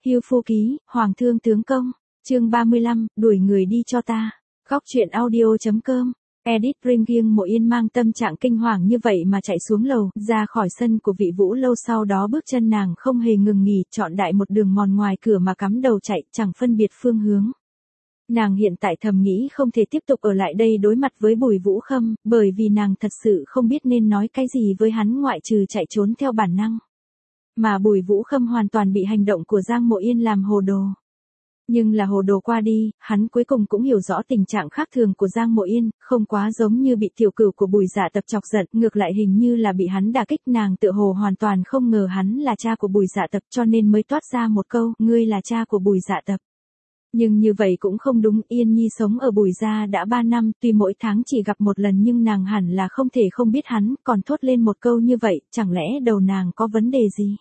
Hưu Phu Ký, Hoàng thương tướng công. Chương 35, đuổi người đi cho ta. Góc truyện audio.com. Edit Ringing Mộ Yên mang tâm trạng kinh hoàng như vậy mà chạy xuống lầu, ra khỏi sân của Vị Vũ Lâu, sau đó bước chân nàng không hề ngừng nghỉ, chọn đại một đường mòn ngoài cửa mà cắm đầu chạy, chẳng phân biệt phương hướng. Nàng hiện tại thầm nghĩ không thể tiếp tục ở lại đây đối mặt với Bùi Vũ Khâm, bởi vì nàng thật sự không biết nên nói cái gì với hắn ngoại trừ chạy trốn theo bản năng. Mà Bùi Vũ Khâm hoàn toàn bị hành động của Giang Mộ Yên làm hồ đồ. Nhưng là hồ đồ qua đi, hắn cuối cùng cũng hiểu rõ tình trạng khác thường của Giang Mộ Yên, không quá giống như bị tiểu cửu của Bùi Dạ Tập chọc giận, ngược lại hình như là bị hắn đả kích. Nàng tựa hồ hoàn toàn không ngờ hắn là cha của Bùi Dạ Tập, cho nên mới toát ra một câu, ngươi là cha của Bùi Dạ Tập. Nhưng như vậy cũng không đúng, Yên Nhi sống ở Bùi gia đã 3 năm, tuy mỗi tháng chỉ gặp một lần nhưng nàng hẳn là không thể không biết hắn, còn thốt lên một câu như vậy, chẳng lẽ đầu nàng có vấn đề gì?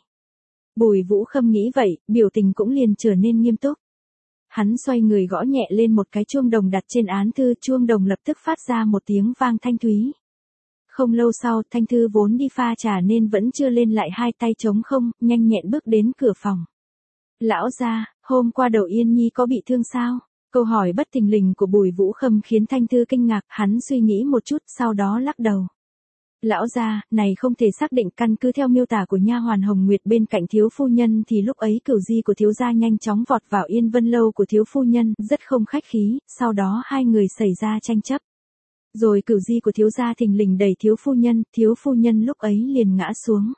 Bùi Vũ Khâm nghĩ vậy, biểu tình cũng liền trở nên nghiêm túc. Hắn xoay người gõ nhẹ lên một cái chuông đồng đặt trên án thư, chuông đồng lập tức phát ra một tiếng vang thanh thúy. Không lâu sau, Thanh Thư vốn đi pha trà nên vẫn chưa lên lại hai tay trống không, nhanh nhẹn bước đến cửa phòng. Lão gia, hôm qua đầu Yên Nhi có bị thương sao? Câu hỏi bất thình lình của Bùi Vũ Khâm khiến Thanh Thư kinh ngạc, hắn suy nghĩ một chút, sau đó lắc đầu. Lão gia, này không thể xác định, căn cứ theo miêu tả của nha hoàn Hồng Nguyệt bên cạnh thiếu phu nhân thì lúc ấy cửu di của thiếu gia nhanh chóng vọt vào Yên Vân Lâu của thiếu phu nhân, rất không khách khí, sau đó hai người xảy ra tranh chấp. Rồi cửu di của thiếu gia thình lình đẩy thiếu phu nhân lúc ấy liền ngã xuống.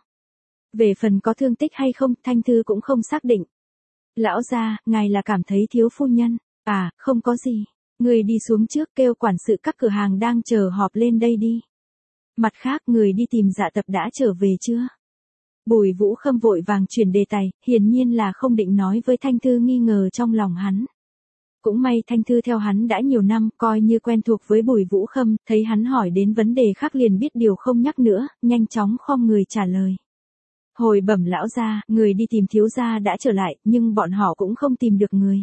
Về phần có thương tích hay không, Thanh Thư cũng không xác định. Lão gia, ngài là cảm thấy thiếu phu nhân? À, không có gì. Người đi xuống trước kêu quản sự các cửa hàng đang chờ họp lên đây đi. Mặt khác, người đi tìm Dạ Tập đã trở về chưa? Bùi Vũ Khâm vội vàng chuyển đề tài, hiển nhiên là không định nói với Thanh Thư nghi ngờ trong lòng hắn. Cũng may Thanh Thư theo hắn đã nhiều năm, coi như quen thuộc với Bùi Vũ Khâm, thấy hắn hỏi đến vấn đề khác liền biết điều không nhắc nữa, nhanh chóng khom người trả lời. Hồi bẩm lão gia, người đi tìm thiếu gia đã trở lại, nhưng bọn họ cũng không tìm được người.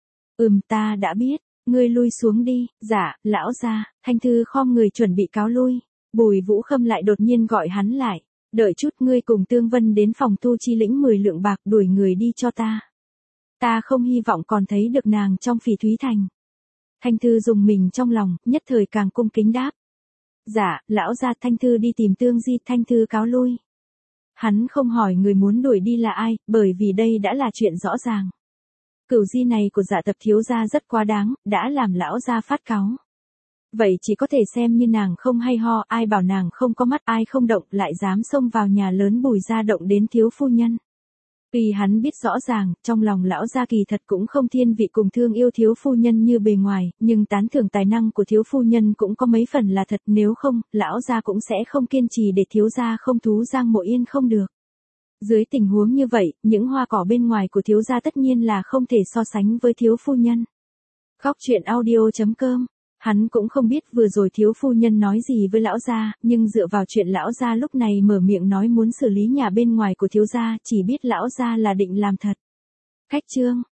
Ta đã biết, ngươi lui xuống đi. Dạ, lão gia. Thanh Thư khom người chuẩn bị cáo lui. Bùi Vũ Khâm lại đột nhiên gọi hắn lại. Đợi chút, ngươi cùng Tương Vân đến phòng tu chi lĩnh 10 lượng bạc, đuổi người đi cho ta. Ta không hy vọng còn thấy được nàng trong Phỉ Thúy Thành. Thanh Thư dùng mình trong lòng, nhất thời càng cung kính đáp. Dạ, lão gia. Thanh Thư đi tìm Tương Di. Thanh Thư cáo lui. Hắn không hỏi người muốn đuổi đi là ai, bởi vì đây đã là chuyện rõ ràng. Cửu di này của Dạ Tập thiếu gia rất quá đáng, đã làm lão gia phát cáu. Vậy chỉ có thể xem như nàng không hay ho, ai bảo nàng không có mắt, ai không động, lại dám xông vào nhà lớn Bùi gia động đến thiếu phu nhân. Vì hắn biết rõ ràng, trong lòng lão gia kỳ thật cũng không thiên vị cùng thương yêu thiếu phu nhân như bề ngoài, nhưng tán thưởng tài năng của thiếu phu nhân cũng có mấy phần là thật, nếu không, lão gia cũng sẽ không kiên trì để thiếu gia không thú Giang Mộ Yên không được. Dưới tình huống như vậy, những hoa cỏ bên ngoài của thiếu gia tất nhiên là không thể so sánh với thiếu phu nhân. Góc truyện audio.com. Hắn cũng không biết vừa rồi thiếu phu nhân nói gì với lão gia, nhưng dựa vào chuyện lão gia lúc này mở miệng nói muốn xử lý nhà bên ngoài của thiếu gia, chỉ biết lão gia là định làm thật. Khách chương.